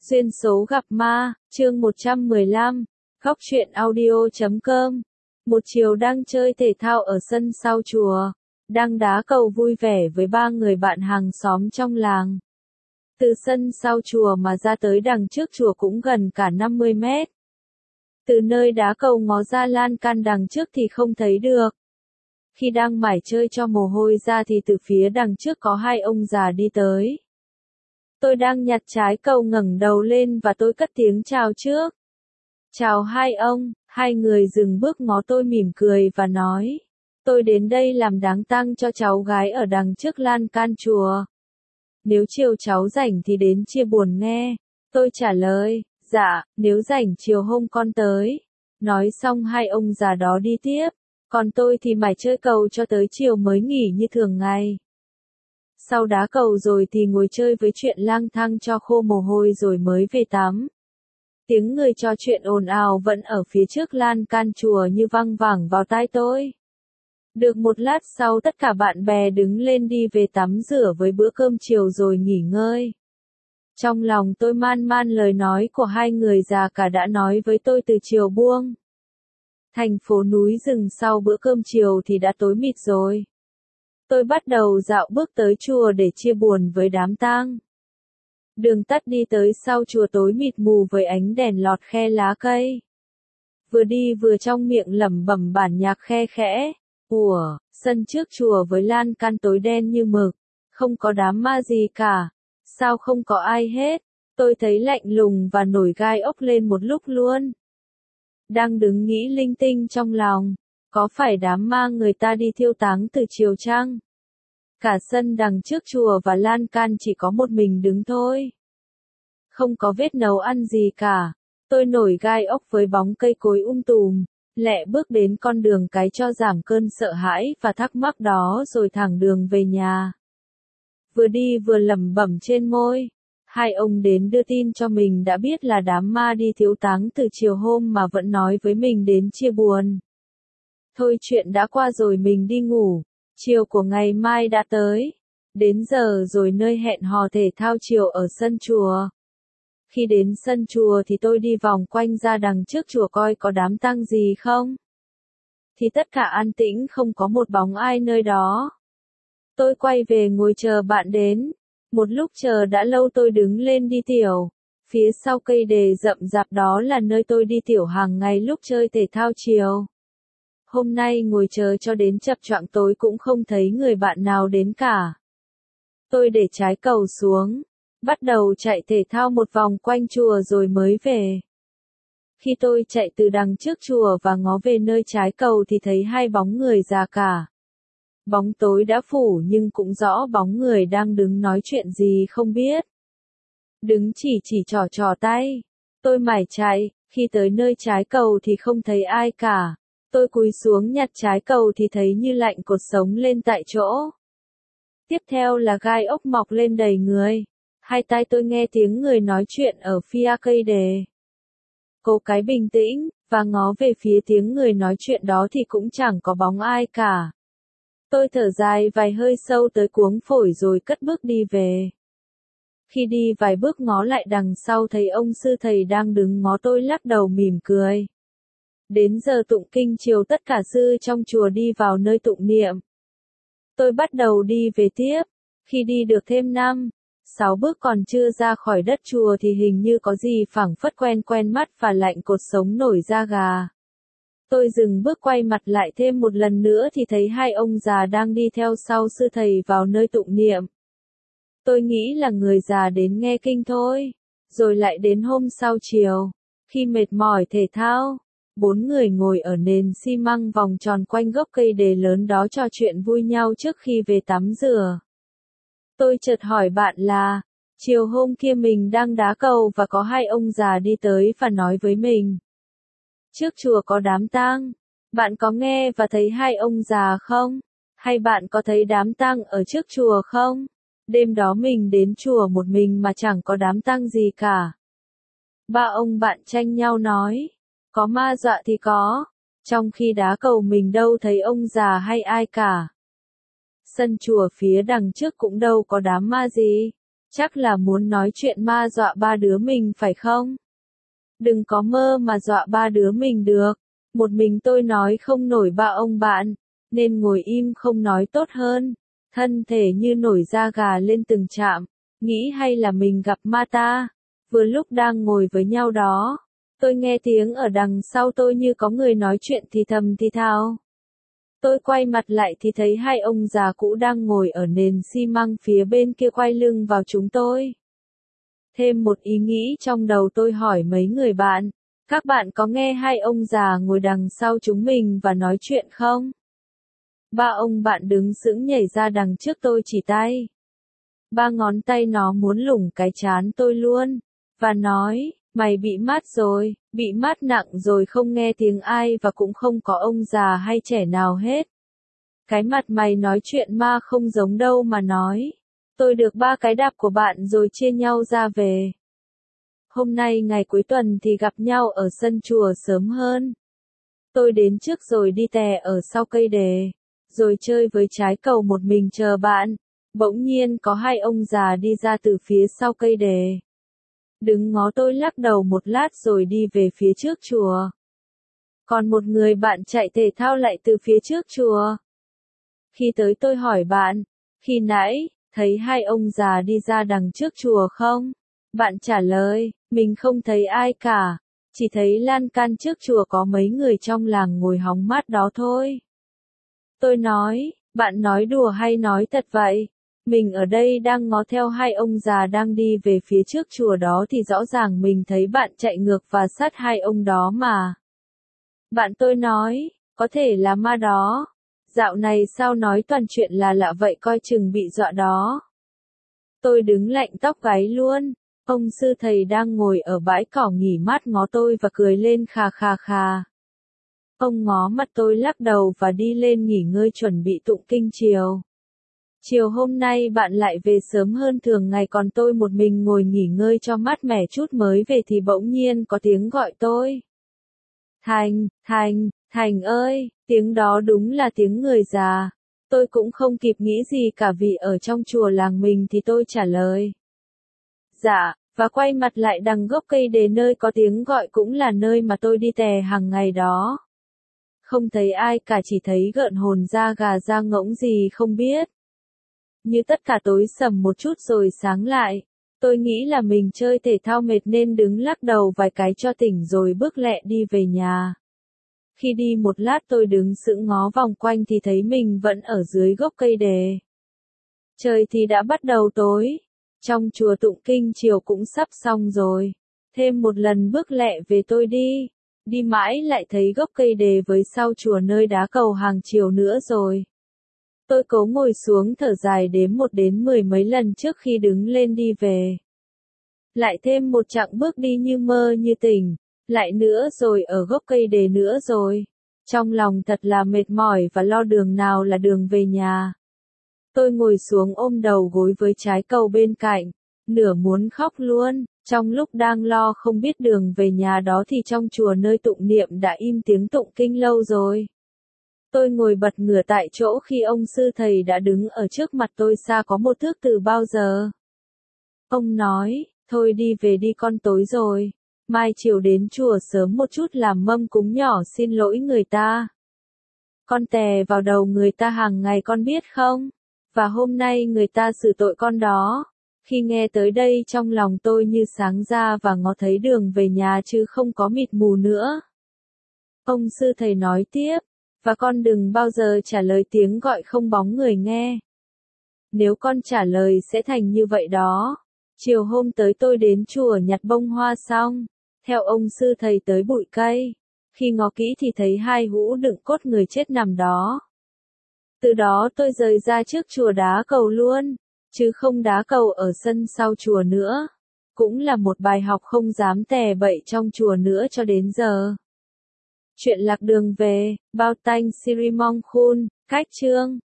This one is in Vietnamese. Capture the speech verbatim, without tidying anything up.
Duyên số gặp ma, chương một trăm mười lăm, góc truyện audio chấm com. Một chiều đang chơi thể thao ở sân sau chùa, đang đá cầu vui vẻ với ba người bạn hàng xóm trong làng. Từ sân sau chùa mà ra tới đằng trước chùa cũng gần cả năm mươi mét. Từ nơi đá cầu ngó ra lan can đằng trước thì không thấy được. Khi đang mải chơi cho mồ hôi ra thì từ phía đằng trước có hai ông già đi tới. Tôi đang nhặt trái cầu ngẩng đầu lên và tôi cất tiếng chào trước. Chào hai ông, hai người dừng bước ngó tôi mỉm cười và nói. Tôi đến đây làm đám tang cho cháu gái ở đằng trước lan can chùa. Nếu chiều cháu rảnh thì đến chia buồn nghe. Tôi trả lời, dạ, nếu rảnh chiều hôm con tới. Nói xong hai ông già đó đi tiếp, còn tôi thì mải chơi cầu cho tới chiều mới nghỉ như thường ngày. Sau đá cầu rồi thì ngồi chơi với chuyện lang thang cho khô mồ hôi rồi mới về tắm. Tiếng người trò chuyện ồn ào vẫn ở phía trước lan can chùa như văng vẳng vào tai tôi. Được một lát sau tất cả bạn bè đứng lên đi về tắm rửa với bữa cơm chiều rồi nghỉ ngơi. Trong lòng tôi man man lời nói của hai người già cả đã nói với tôi từ chiều buông. Thành phố núi rừng sau bữa cơm chiều thì đã tối mịt rồi. Tôi bắt đầu dạo bước tới chùa để chia buồn với đám tang. Đường tắt đi tới sau chùa tối mịt mù với ánh đèn lọt khe lá cây. Vừa đi vừa trong miệng lẩm bẩm bản nhạc khe khẽ. Ủa, sân trước chùa với lan can tối đen như mực, không có đám ma gì cả. Sao không có ai hết? Tôi thấy lạnh lùng và nổi gai ốc lên một lúc luôn. Đang đứng nghĩ linh tinh trong lòng. Có phải đám ma người ta đi thiêu táng từ chiều chăng? Cả sân đằng trước chùa và lan can chỉ có một mình đứng thôi. Không có vết nấu ăn gì cả. Tôi nổi gai ốc với bóng cây cối um tùm, lẹ bước đến con đường cái cho giảm cơn sợ hãi và thắc mắc đó rồi thẳng đường về nhà. Vừa đi vừa lẩm bẩm trên môi. Hai ông đến đưa tin cho mình đã biết là đám ma đi thiêu táng từ chiều hôm mà vẫn nói với mình đến chia buồn. Thôi chuyện đã qua rồi mình đi ngủ, chiều của ngày mai đã tới. Đến giờ rồi nơi hẹn hò thể thao chiều ở sân chùa. Khi đến sân chùa thì tôi đi vòng quanh ra đằng trước chùa coi có đám tang gì không. Thì tất cả an tĩnh không có một bóng ai nơi đó. Tôi quay về ngồi chờ bạn đến. Một lúc chờ đã lâu tôi đứng lên đi tiểu. Phía sau cây đề rậm rạp đó là nơi tôi đi tiểu hàng ngày lúc chơi thể thao chiều. Hôm nay ngồi chờ cho đến chập choạng tối cũng không thấy người bạn nào đến cả. Tôi để trái cầu xuống, bắt đầu chạy thể thao một vòng quanh chùa rồi mới về. Khi tôi chạy từ đằng trước chùa và ngó về nơi trái cầu thì thấy hai bóng người già cả. Bóng tối đã phủ nhưng cũng rõ bóng người đang đứng nói chuyện gì không biết. Đứng chỉ chỉ trò trò tay. Tôi mải chạy, khi tới nơi trái cầu thì không thấy ai cả. Tôi cúi xuống nhặt trái cầu thì thấy như lạnh cột sống lên tại chỗ. Tiếp theo là gai ốc mọc lên đầy người. Hai tai tôi nghe tiếng người nói chuyện ở phía cây đề. Cố cái bình tĩnh, và ngó về phía tiếng người nói chuyện đó thì cũng chẳng có bóng ai cả. Tôi thở dài vài hơi sâu tới cuống phổi rồi cất bước đi về. Khi đi vài bước ngó lại đằng sau thấy ông sư thầy đang đứng ngó tôi lắc đầu mỉm cười. Đến giờ tụng kinh chiều tất cả sư trong chùa đi vào nơi tụng niệm. Tôi bắt đầu đi về tiếp. Khi đi được thêm năm, sáu bước còn chưa ra khỏi đất chùa thì hình như có gì phảng phất quen quen mắt và lạnh cột sống nổi da gà. Tôi dừng bước quay mặt lại thêm một lần nữa thì thấy hai ông già đang đi theo sau sư thầy vào nơi tụng niệm. Tôi nghĩ là người già đến nghe kinh thôi. Rồi lại đến hôm sau chiều, khi mệt mỏi thể thao. Bốn người ngồi ở nền xi măng vòng tròn quanh gốc cây đề lớn đó trò chuyện vui nhau trước khi về tắm rửa. Tôi chợt hỏi bạn là, chiều hôm kia mình đang đá cầu và có hai ông già đi tới và nói với mình. Trước chùa có đám tang, bạn có nghe và thấy hai ông già không? Hay bạn có thấy đám tang ở trước chùa không? Đêm đó mình đến chùa một mình mà chẳng có đám tang gì cả. Ba ông bạn tranh nhau nói. Có ma dọa thì có, trong khi đá cầu mình đâu thấy ông già hay ai cả. Sân chùa phía đằng trước cũng đâu có đám ma gì, Chắc là muốn nói chuyện ma dọa ba đứa mình phải không? Đừng có mơ mà dọa ba đứa mình được. Một mình tôi nói không nổi ba ông bạn, nên ngồi im không nói tốt hơn. Thân thể như nổi da gà lên từng chạm, nghĩ hay là mình gặp ma ta. Vừa lúc đang ngồi với nhau đó, tôi nghe tiếng ở đằng sau tôi như có người nói chuyện thì thầm thì thào. Tôi quay mặt lại thì thấy hai ông già cũ đang ngồi ở nền xi măng phía bên kia quay lưng vào chúng tôi. Thêm một ý nghĩ trong đầu tôi hỏi mấy người bạn, các bạn có nghe hai ông già ngồi đằng sau chúng mình và nói chuyện không? Ba ông bạn đứng sững nhảy ra đằng trước tôi chỉ tay. Ba ngón tay nó muốn lủng cái trán tôi luôn, và nói, mày bị mát rồi, bị mát nặng rồi, không nghe tiếng ai và cũng không có ông già hay trẻ nào hết. Cái mặt mày nói chuyện ma không giống đâu mà nói. Tôi được ba cái đạp của bạn rồi chia nhau ra về. Hôm nay ngày cuối tuần thì gặp nhau ở sân chùa sớm hơn. Tôi đến trước rồi đi tè ở sau cây đề, rồi chơi với trái cầu một mình chờ bạn. Bỗng nhiên có hai ông già đi ra từ phía sau cây đề. Đứng ngó tôi lắc đầu một lát rồi đi về phía trước chùa. Còn một người bạn chạy thể thao lại từ phía trước chùa. Khi tới tôi hỏi bạn, khi nãy, thấy hai ông già đi ra đằng trước chùa không? Bạn trả lời, mình không thấy ai cả, chỉ thấy lan can trước chùa có mấy người trong làng ngồi hóng mát đó thôi. Tôi nói, bạn nói đùa hay nói thật vậy? Mình ở đây đang ngó theo hai ông già đang đi về phía trước chùa đó thì rõ ràng mình thấy bạn chạy ngược và sát hai ông đó mà. Bạn tôi nói, có thể là ma đó. Dạo này sao nói toàn chuyện là lạ vậy, coi chừng bị dọa đó. Tôi đứng lạnh tóc gáy luôn. Ông sư thầy đang ngồi ở bãi cỏ nghỉ mát ngó tôi và cười lên khà khà khà. Ông ngó mặt tôi lắc đầu và đi lên nghỉ ngơi chuẩn bị tụng kinh chiều. Chiều hôm nay bạn lại về sớm hơn thường ngày, còn tôi một mình ngồi nghỉ ngơi cho mát mẻ chút mới về thì bỗng nhiên có tiếng gọi tôi. Thành, Thành, Thành ơi, tiếng đó đúng là tiếng người già. Tôi cũng không kịp nghĩ gì cả vì ở trong chùa làng mình thì tôi trả lời. Dạ, và quay mặt lại đằng gốc cây đề nơi có tiếng gọi cũng là nơi mà tôi đi tè hàng ngày đó. Không thấy ai cả, chỉ thấy gợn hồn da gà da ngỗng gì không biết. Như tất cả tối sầm một chút rồi sáng lại. Tôi nghĩ là mình chơi thể thao mệt nên đứng lắc đầu vài cái cho tỉnh rồi bước lẹ đi về nhà. Khi đi một lát tôi đứng sững ngó vòng quanh thì thấy mình vẫn ở dưới gốc cây đề. Trời thì đã bắt đầu tối. Trong chùa tụng kinh chiều cũng sắp xong rồi. Thêm một lần bước lẹ về tôi đi. Đi mãi lại thấy gốc cây đề với sau chùa nơi đá cầu hàng chiều nữa rồi. Tôi cố ngồi xuống thở dài đếm một đến mười mấy lần trước khi đứng lên đi về. Lại thêm một chặng bước đi như mơ như tỉnh. Lại nữa rồi ở gốc cây đề nữa rồi. Trong lòng thật là mệt mỏi và lo đường nào là đường về nhà. Tôi ngồi xuống ôm đầu gối với trái cầu bên cạnh, nửa muốn khóc luôn. Trong lúc đang lo không biết đường về nhà đó thì trong chùa nơi tụng niệm đã im tiếng tụng kinh lâu rồi. Tôi ngồi bật ngửa tại chỗ khi ông sư thầy đã đứng ở trước mặt tôi xa có một thước từ bao giờ. Ông nói, thôi đi về đi con, tối rồi. Mai chiều đến chùa sớm một chút làm mâm cúng nhỏ xin lỗi người ta. Con tè vào đầu người ta hàng ngày con biết không? Và hôm nay người ta xử tội con đó. Khi nghe tới đây trong lòng tôi như sáng ra và ngó thấy đường về nhà chứ không có mịt mù nữa. Ông sư thầy nói tiếp, và con đừng bao giờ trả lời tiếng gọi không bóng người nghe. Nếu con trả lời sẽ thành như vậy đó. Chiều hôm tới tôi đến chùa nhặt bông hoa xong, theo ông sư thầy tới bụi cây. Khi ngó kỹ thì thấy hai hũ đựng cốt người chết nằm đó. Từ đó tôi rời ra trước chùa đá cầu luôn, chứ không đá cầu ở sân sau chùa nữa. Cũng là một bài học không dám tè bậy trong chùa nữa cho đến giờ. Chuyện lạc đường về, Bao Tanh Siri Mong Khun, cách chương.